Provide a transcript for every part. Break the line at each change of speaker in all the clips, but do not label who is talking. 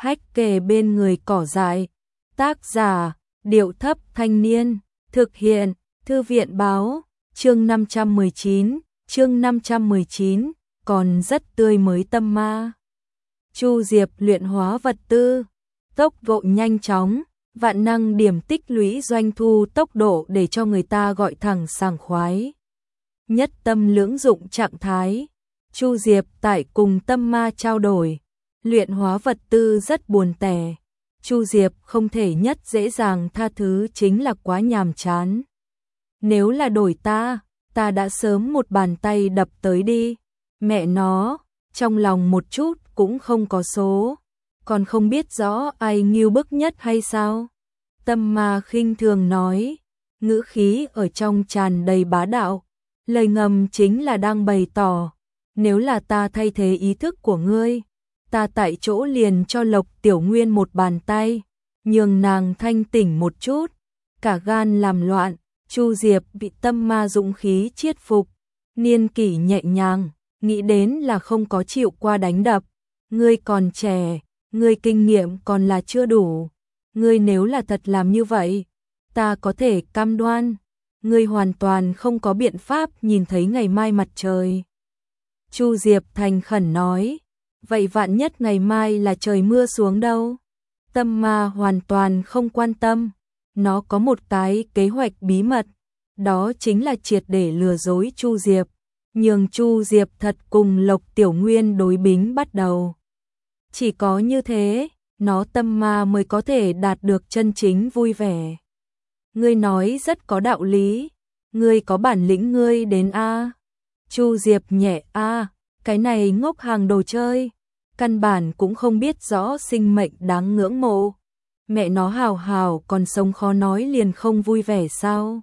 hách kề bên người cỏ dại. Tác giả, Điệu Thấp Thanh Niên. Thực hiện, Thư viện Báo. Chương 519, còn rất tươi mới tâm ma. Chu Diệp luyện hóa vật tư, tốc độ nhanh chóng, vạn năng điểm tích lũy doanh thu tốc độ để cho người ta gọi thẳng sảng khoái. Nhất tâm lưỡng dụng trạng thái, Chu Diệp tại cùng tâm ma trao đổi, luyện hóa vật tư rất buồn tẻ. Chu Diệp không thể nhất dễ dàng tha thứ chính là quá nhàm chán. Nếu là đổi ta đã sớm một bàn tay đập tới đi. Mẹ nó, trong lòng một chút cũng không có số, còn không biết rõ ai ngưu bức nhất hay sao? Tâm ma khinh thường nói, ngữ khí ở trong tràn đầy bá đạo, lời ngầm chính là đang bày tỏ, nếu là ta thay thế ý thức của ngươi, ta tại chỗ liền cho Lộc Tiểu Nguyên một bàn tay, nhường nàng thanh tỉnh một chút, cả gan làm loạn. Chu Diệp bị tâm ma dũng khí chiết phục, niên kỷ nhẹ nhàng, nghĩ đến là không có chịu qua đánh đập. Ngươi còn trẻ, ngươi kinh nghiệm còn là chưa đủ. Ngươi nếu là thật làm như vậy, ta có thể cam đoan, ngươi hoàn toàn không có biện pháp nhìn thấy ngày mai mặt trời. Chu Diệp thành khẩn nói, vậy vạn nhất ngày mai là trời mưa xuống đâu? Tâm ma hoàn toàn không quan tâm. Nó có một cái kế hoạch bí mật, đó chính là triệt để lừa dối Chu Diệp, nhường Chu Diệp thật cùng Lộc Tiểu Nguyên đối bính bắt đầu. Chỉ có như thế, nó tâm ma mới có thể đạt được chân chính vui vẻ. Ngươi nói rất có đạo lý, ngươi có bản lĩnh ngươi đến a. Chu Diệp nhẹ a, cái này ngốc hàng đồ chơi, căn bản cũng không biết rõ sinh mệnh đáng ngưỡng mộ. Mẹ nó hào hào còn sống khó nói liền không vui vẻ sao?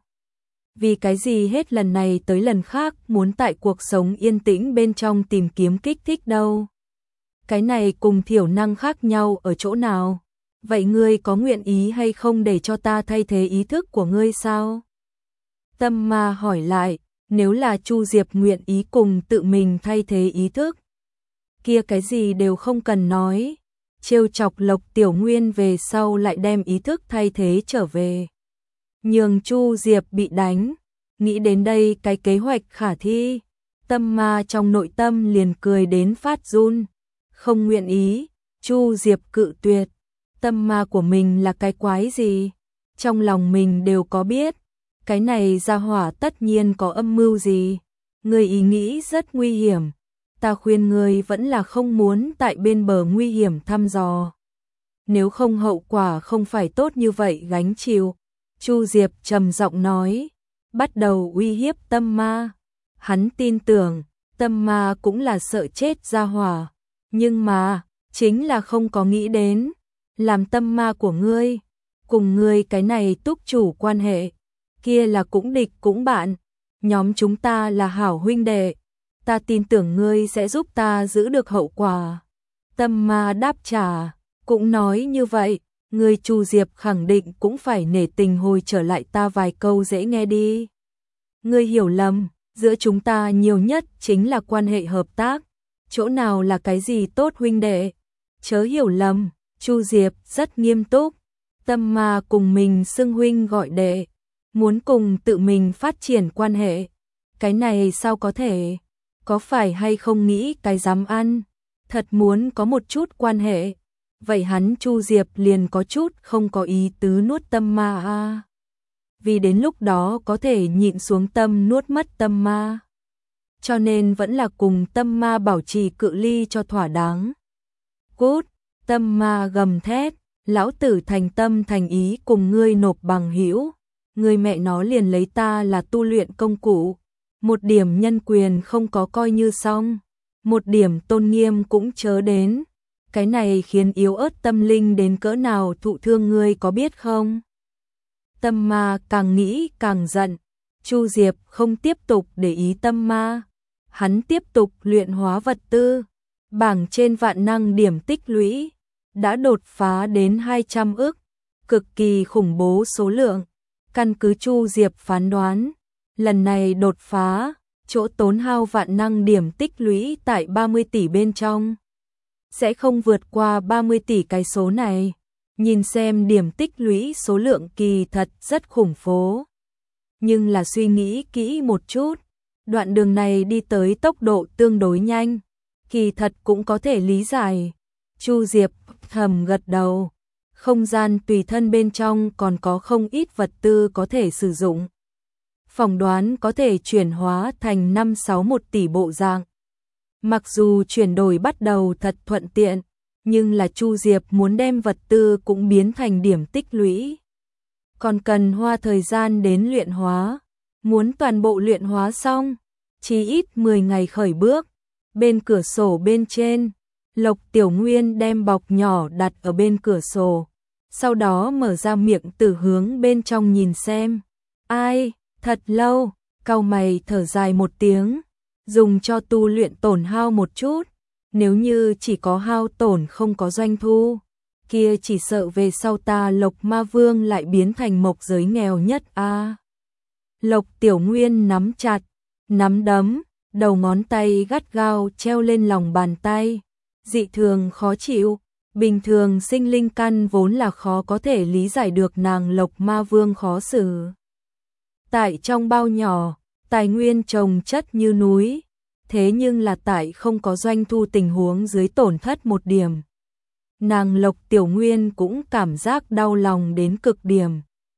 Vì cái gì hết lần này tới lần khác muốn tại cuộc sống yên tĩnh bên trong tìm kiếm kích thích đâu? Cái này cùng thiểu năng khác nhau ở chỗ nào? Vậy ngươi có nguyện ý hay không để cho ta thay thế ý thức của ngươi sao? Tâm ma hỏi lại, nếu là Chu Diệp nguyện ý cùng tự mình thay thế ý thức, kia cái gì đều không cần nói. Trêu chọc Lộc Tiểu Nguyên về sau lại đem ý thức thay thế trở về. Nhường Chu Diệp bị đánh, nghĩ đến đây cái kế hoạch khả thi, tâm ma trong nội tâm liền cười đến phát run. Không nguyện ý, Chu Diệp cự tuyệt, tâm ma của mình là cái quái gì? Trong lòng mình đều có biết, cái này ra hỏa tất nhiên có âm mưu gì. Người ý nghĩ rất nguy hiểm. Ta khuyên ngươi vẫn là không muốn tại bên bờ nguy hiểm thăm dò. Nếu không hậu quả không phải tốt như vậy gánh chịu. Chu Diệp trầm giọng nói, bắt đầu uy hiếp tâm ma. Hắn tin tưởng, tâm ma cũng là sợ chết ra hỏa. Nhưng mà, chính là không có nghĩ đến, làm tâm ma của ngươi, cùng ngươi cái này túc chủ quan hệ, kia là cũng địch cũng bạn. Nhóm chúng ta là hảo huynh đệ. Ta tin tưởng ngươi sẽ giúp ta giữ được hậu quả. Tâm ma đáp trả, cũng nói như vậy, ngươi Chu Diệp khẳng định cũng phải nể tình hồi trở lại ta vài câu dễ nghe đi. Ngươi hiểu lầm, giữa chúng ta nhiều nhất chính là quan hệ hợp tác, chỗ nào là cái gì tốt huynh đệ. Chớ hiểu lầm, Chu Diệp rất nghiêm túc, tâm ma cùng mình xưng huynh gọi đệ, muốn cùng tự mình phát triển quan hệ. Cái này sao có thể? Có phải hay không nghĩ cái dám ăn, thật muốn có một chút quan hệ, vậy hắn Chu Diệp liền có chút không có ý tứ nuốt tâm ma a. Vì đến lúc đó có thể nhịn xuống tâm nuốt mất tâm ma. Cho nên vẫn là cùng tâm ma bảo trì cự ly cho thỏa đáng. Cút, tâm ma gầm thét, lão tử thành tâm thành ý cùng ngươi nộp bằng hữu, ngươi mẹ nó liền lấy ta là tu luyện công cụ. Một điểm nhân quyền không có coi như xong, một điểm tôn nghiêm cũng chớ đến. Cái này khiến yếu ớt tâm linh đến cỡ nào thụ thương ngươi có biết không? Tâm ma càng nghĩ càng giận, Chu Diệp không tiếp tục để ý tâm ma. Hắn tiếp tục luyện hóa vật tư, bảng trên vạn năng điểm tích lũy, đã đột phá đến 200 ức, cực kỳ khủng bố số lượng. Căn cứ Chu Diệp phán đoán, lần này đột phá, chỗ tốn hao vạn năng điểm tích lũy tại 30 tỷ bên trong. sẽ không vượt qua 30 tỷ cái số này. Nhìn xem điểm tích lũy số lượng kỳ thật rất khủng phố. Nhưng là suy nghĩ kỹ một chút, đoạn đường này đi tới tốc độ tương đối nhanh, kỳ thật cũng có thể lý giải. Chu Diệp thầm gật đầu, không gian tùy thân bên trong còn có không ít vật tư có thể sử dụng. Phỏng đoán có thể chuyển hóa thành 5-6 tỷ bộ dạng. Mặc dù chuyển đổi bắt đầu thật thuận tiện, nhưng là Chu Diệp muốn đem vật tư cũng biến thành điểm tích lũy. Còn cần hoa thời gian đến luyện hóa, muốn toàn bộ luyện hóa xong, chỉ ít 10 ngày khởi bước. Bên cửa sổ bên trên, Lộc Tiểu Nguyên đem bọc nhỏ đặt ở bên cửa sổ, sau đó mở ra miệng từ hướng bên trong nhìn xem. Ai, thật lâu, cau mày thở dài một tiếng, dùng cho tu luyện tổn hao một chút, nếu như chỉ có hao tổn không có doanh thu, kia chỉ sợ về sau ta Lộc Ma Vương lại biến thành mộc giới nghèo nhất a. Lộc Tiểu Nguyên nắm chặt nắm đấm, đầu ngón tay gắt gao treo lên lòng bàn tay, dị thường khó chịu. Bình thường sinh linh căn vốn là khó có thể lý giải được nàng Lộc Ma Vương khó xử. Tại trong bao nhỏ, tài nguyên trồng chất như núi, thế nhưng là tại không có doanh thu tình huống dưới tổn thất một điểm. Nàng Lộc Tiểu Nguyên cũng cảm giác đau lòng đến cực điểm.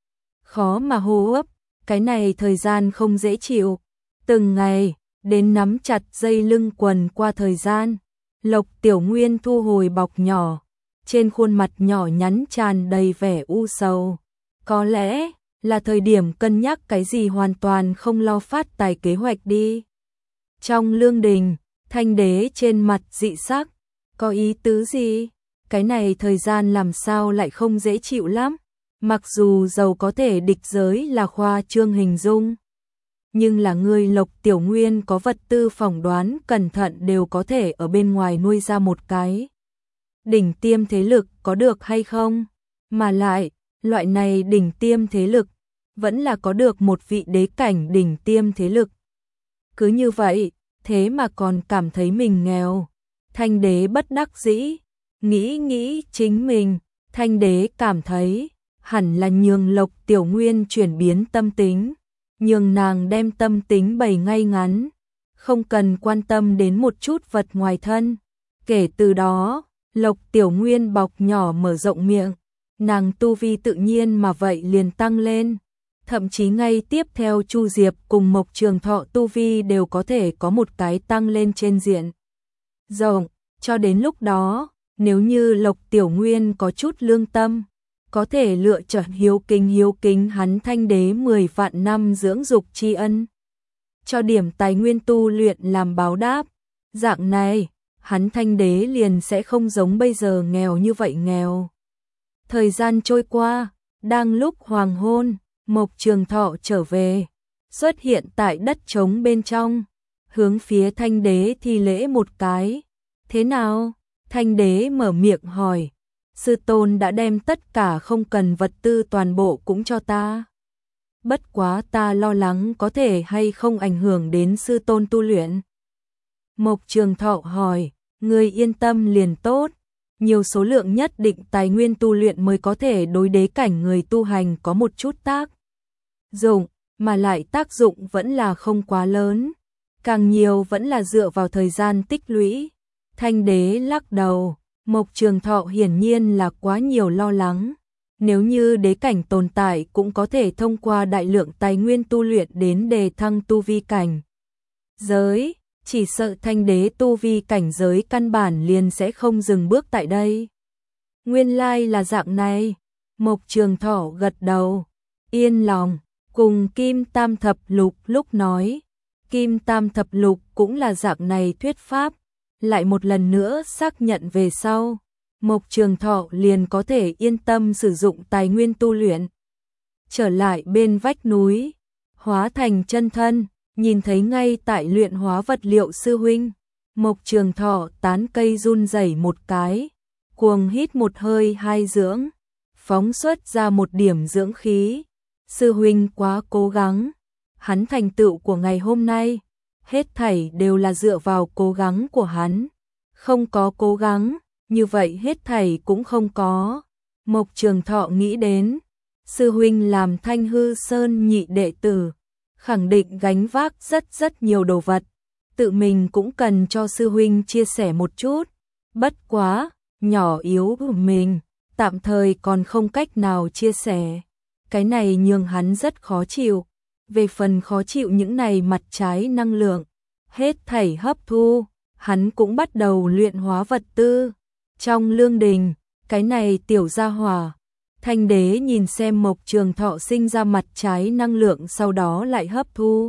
Khó mà hô hấp, cái này thời gian không dễ chịu. Từng ngày, đến nắm chặt dây lưng quần qua thời gian, Lộc Tiểu Nguyên thu hồi bọc nhỏ, trên khuôn mặt nhỏ nhắn tràn đầy vẻ u sầu. Có lẽ là thời điểm cân nhắc cái gì hoàn toàn không lo phát tài kế hoạch đi. Trong lương đình, Thanh Đế trên mặt dị sắc, có ý tứ gì? Cái này thời gian làm sao lại không dễ chịu lắm, mặc dù giàu có thể địch giới là khoa trương hình dung. Nhưng là người Lộc Tiểu Nguyên có vật tư phỏng đoán cẩn thận đều có thể ở bên ngoài nuôi ra một cái đỉnh tiêm thế lực có được hay không? Mà lại, loại này đỉnh tiêm thế lực, vẫn là có được một vị đế cảnh đỉnh tiêm thế lực. Cứ như vậy, thế mà còn cảm thấy mình nghèo. Thanh Đế bất đắc dĩ, nghĩ chính mình, Thanh Đế cảm thấy, hẳn là nhường Lộc Tiểu Nguyên chuyển biến tâm tính, nhường nàng đem tâm tính bày ngay ngắn, không cần quan tâm đến một chút vật ngoài thân. Kể từ đó, Lộc Tiểu Nguyên bọc nhỏ mở rộng miệng, nàng tu vi tự nhiên mà vậy liền tăng lên. Thậm chí ngay tiếp theo Chu Diệp cùng Mộc Trường Thọ tu vi đều có thể có một cái tăng lên trên diện rộng. Cho đến lúc đó, nếu như Lộc Tiểu Nguyên có chút lương tâm, có thể lựa chọn hiếu kính hắn Thanh Đế 10 vạn năm dưỡng dục tri ân, cho điểm tài nguyên tu luyện làm báo đáp. Dạng này, hắn Thanh Đế liền sẽ không giống bây giờ nghèo như vậy nghèo. Thời gian trôi qua, đang lúc hoàng hôn, Mộc Trường Thọ trở về, xuất hiện tại đất trống bên trong, hướng phía Thanh Đế thi lễ một cái. Thế nào? Thanh Đế mở miệng hỏi. Sư tôn đã đem tất cả không cần vật tư toàn bộ cũng cho ta. Bất quá ta lo lắng có thể hay không ảnh hưởng đến sư tôn tu luyện. Mộc Trường Thọ hỏi, người yên tâm liền tốt. Nhiều số lượng nhất định tài nguyên tu luyện mới có thể đối đế cảnh người tu hành có một chút tác dụng, mà lại tác dụng vẫn là không quá lớn. Càng nhiều vẫn là dựa vào thời gian tích lũy. Thanh Đế lắc đầu, Mộc Trường Thọ hiển nhiên là quá nhiều lo lắng. Nếu như đế cảnh tồn tại cũng có thể thông qua đại lượng tài nguyên tu luyện đến đề thăng tu vi cảnh giới, chỉ sợ Thanh Đế tu vi cảnh giới căn bản liền sẽ không dừng bước tại đây. Nguyên lai là dạng này. Mộc Trường Thọ gật đầu, yên lòng, cùng Kim Tam Thập Lục lúc nói. Kim Tam Thập Lục cũng là dạng này thuyết pháp. Lại một lần nữa xác nhận về sau, Mộc Trường Thọ liền có thể yên tâm sử dụng tài nguyên tu luyện. Trở lại bên vách núi, hóa thành chân thân, nhìn thấy ngay tại luyện hóa vật liệu sư huynh, Mộc Trường Thọ tán cây run rẩy một cái, cuồng hít một hơi hai dưỡng, phóng xuất ra một điểm dưỡng khí. Sư huynh quá cố gắng, hắn thành tựu của ngày hôm nay, hết thảy đều là dựa vào cố gắng của hắn. Không có cố gắng, như vậy hết thảy cũng không có. Mộc Trường Thọ nghĩ đến, sư huynh làm Thanh Hư Sơn nhị đệ tử, khẳng định gánh vác rất nhiều đồ vật, tự mình cũng cần cho sư huynh chia sẻ một chút. Bất quá, nhỏ yếu của mình, tạm thời còn không cách nào chia sẻ. Cái này nhường hắn rất khó chịu. Về phần khó chịu những này mặt trái năng lượng, hết thảy hấp thu, hắn cũng bắt đầu luyện hóa vật tư. Trong lương đình, cái này tiểu gia hỏa, Thanh đế nhìn xem Mộc Trường Thọ sinh ra mặt trái năng lượng sau đó lại hấp thu.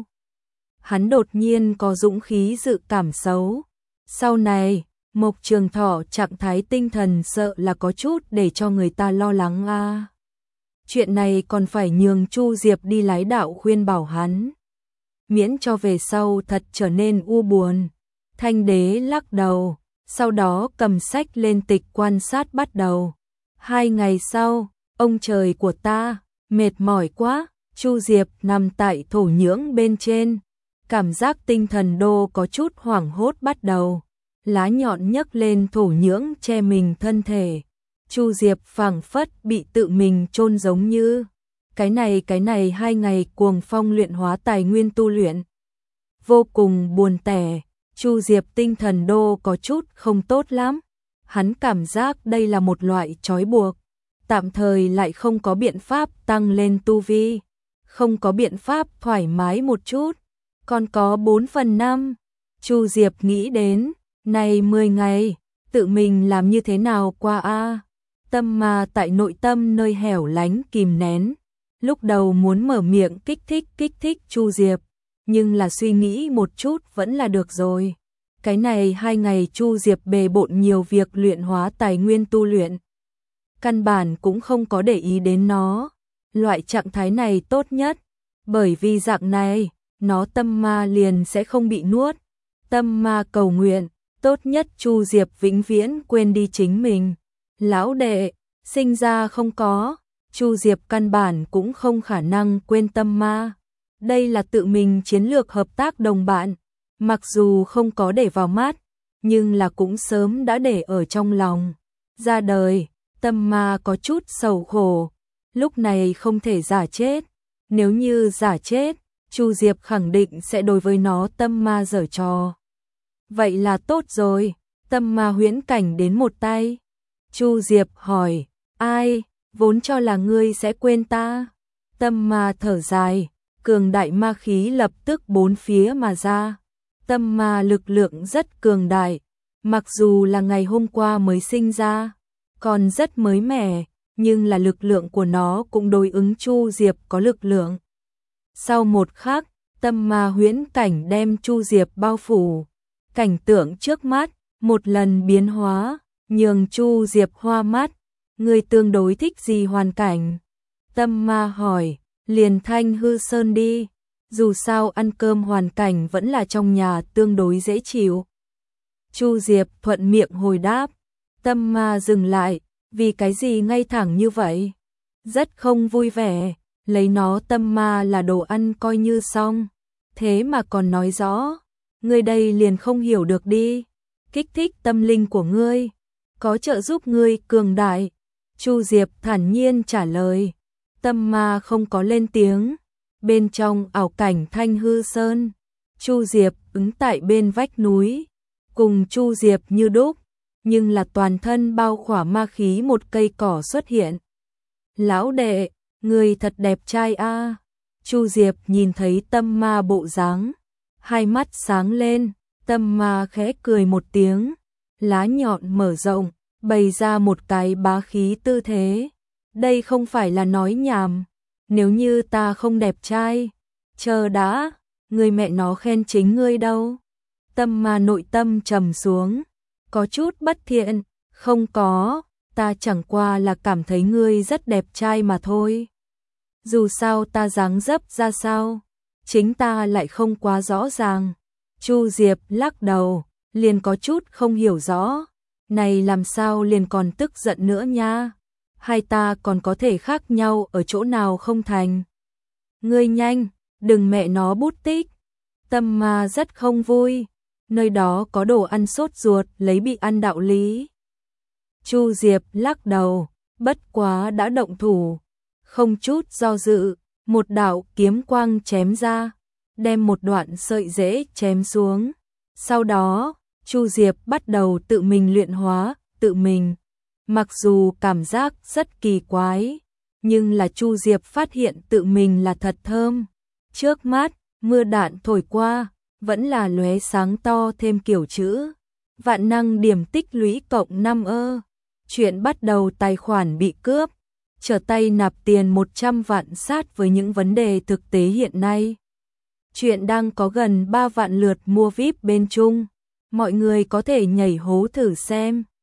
Hắn đột nhiên có dũng khí dự cảm xấu. Sau này, Mộc Trường Thọ trạng thái tinh thần sợ là có chút để cho người ta lo lắng a. Chuyện này còn phải nhường Chu Diệp đi lái đạo khuyên bảo hắn, miễn cho về sau thật trở nên u buồn. Thanh đế lắc đầu, sau đó cầm sách lên tịch quan sát bắt đầu. 2 ngày sau, ông trời của ta, mệt mỏi quá. Chu Diệp nằm tại thổ nhưỡng bên trên, cảm giác tinh thần đô có chút hoảng hốt bắt đầu. Lá nhọn nhấc lên thổ nhưỡng che mình thân thể. Chu Diệp phảng phất bị tự mình chôn giống như. Cái này 2 ngày cuồng phong luyện hóa tài nguyên tu luyện. Vô cùng buồn tẻ, Chu Diệp tinh thần đô có chút không tốt lắm. Hắn cảm giác đây là một loại trói buộc, tạm thời lại không có biện pháp tăng lên tu vi, không có biện pháp thoải mái một chút, còn có 4/5. Chu Diệp nghĩ đến, này 10 ngày, tự mình làm như thế nào qua a? Tâm ma tại nội tâm nơi hẻo lánh kìm nén, lúc đầu muốn mở miệng kích thích Chu Diệp, nhưng là suy nghĩ một chút vẫn là được rồi. Cái này 2 ngày Chu Diệp bề bộn nhiều việc luyện hóa tài nguyên tu luyện, căn bản cũng không có để ý đến nó. Loại trạng thái này tốt nhất, bởi vì dạng này, nó tâm ma liền sẽ không bị nuốt. Tâm ma cầu nguyện, tốt nhất Chu Diệp vĩnh viễn quên đi chính mình. Lão đệ, sinh ra không có, Chu Diệp căn bản cũng không khả năng quên tâm ma. Đây là tự mình chiến lược hợp tác đồng bạn, mặc dù không có để vào mắt, nhưng là cũng sớm đã để ở trong lòng. Ra đời, tâm ma có chút sầu khổ, lúc này không thể giả chết. Nếu như giả chết, Chu Diệp khẳng định sẽ đối với nó tâm ma giở trò. Vậy là tốt rồi, tâm ma huyễn cảnh đến một tay. Chu Diệp hỏi, ai, vốn cho là ngươi sẽ quên ta. Tâm ma thở dài, cường đại ma khí lập tức bốn phía mà ra. Tâm ma lực lượng rất cường đại, mặc dù là ngày hôm qua mới sinh ra, còn rất mới mẻ, nhưng là lực lượng của nó cũng đối ứng Chu Diệp có lực lượng. Sau một khắc, tâm ma huyễn cảnh đem Chu Diệp bao phủ. Cảnh tượng trước mắt, một lần biến hóa, nhường Chu Diệp hoa mắt. Người tương đối thích gì hoàn cảnh? Tâm ma hỏi, liền Thanh Hư Sơn đi. Dù sao ăn cơm hoàn cảnh vẫn là trong nhà tương đối dễ chịu. Chu Diệp thuận miệng hồi đáp. Tâm ma dừng lại, vì cái gì ngay thẳng như vậy? Rất không vui vẻ, lấy nó tâm ma là đồ ăn coi như xong. Thế mà còn nói rõ, ngươi đây liền không hiểu được đi. Kích thích tâm linh của ngươi, có trợ giúp ngươi cường đại. Chu Diệp thản nhiên trả lời. Tâm ma không có lên tiếng. Bên trong ảo cảnh Thanh Hư Sơn, Chu Diệp ứng tại bên vách núi, cùng Chu Diệp như đúc, nhưng là toàn thân bao khỏa ma khí một cây cỏ xuất hiện. Lão đệ, người thật đẹp trai a. Chu Diệp nhìn thấy tâm ma bộ dáng, hai mắt sáng lên, tâm ma khẽ cười một tiếng, lá nhọn mở rộng, bày ra một cái bá khí tư thế. Đây không phải là nói nhảm. Nếu như ta không đẹp trai, chờ đã, người mẹ nó khen chính ngươi đâu. Tâm ma nội tâm trầm xuống, có chút bất thiện, không có, ta chẳng qua là cảm thấy ngươi rất đẹp trai mà thôi. Dù sao ta dáng dấp ra sao, chính ta lại không quá rõ ràng. Chu Diệp lắc đầu, liền có chút không hiểu rõ, này làm sao liền còn tức giận nữa nha. Hai ta còn có thể khác nhau ở chỗ nào không thành? Ngươi nhanh, đừng mẹ nó bút tích. Tâm ma rất không vui, nơi đó có đồ ăn sốt ruột lấy bị ăn đạo lý. Chu Diệp lắc đầu, bất quá đã động thủ, không chút do dự, một đạo kiếm quang chém ra, đem một đoạn sợi rễ chém xuống. Sau đó, Chu Diệp bắt đầu tự mình luyện hóa, tự mình. Mặc dù cảm giác rất kỳ quái, nhưng là Chu Diệp phát hiện tự mình là thật thơm. Trước mắt, mưa đạn thổi qua, vẫn là lóe sáng to thêm kiểu chữ. Vạn năng điểm tích lũy cộng 5 ơ. Chuyện bắt đầu tài khoản bị cướp. Trở tay nạp tiền 100 vạn sát với những vấn đề thực tế hiện nay. Chuyện đang có gần 3 vạn lượt mua VIP bên Trung. Mọi người có thể nhảy hố thử xem.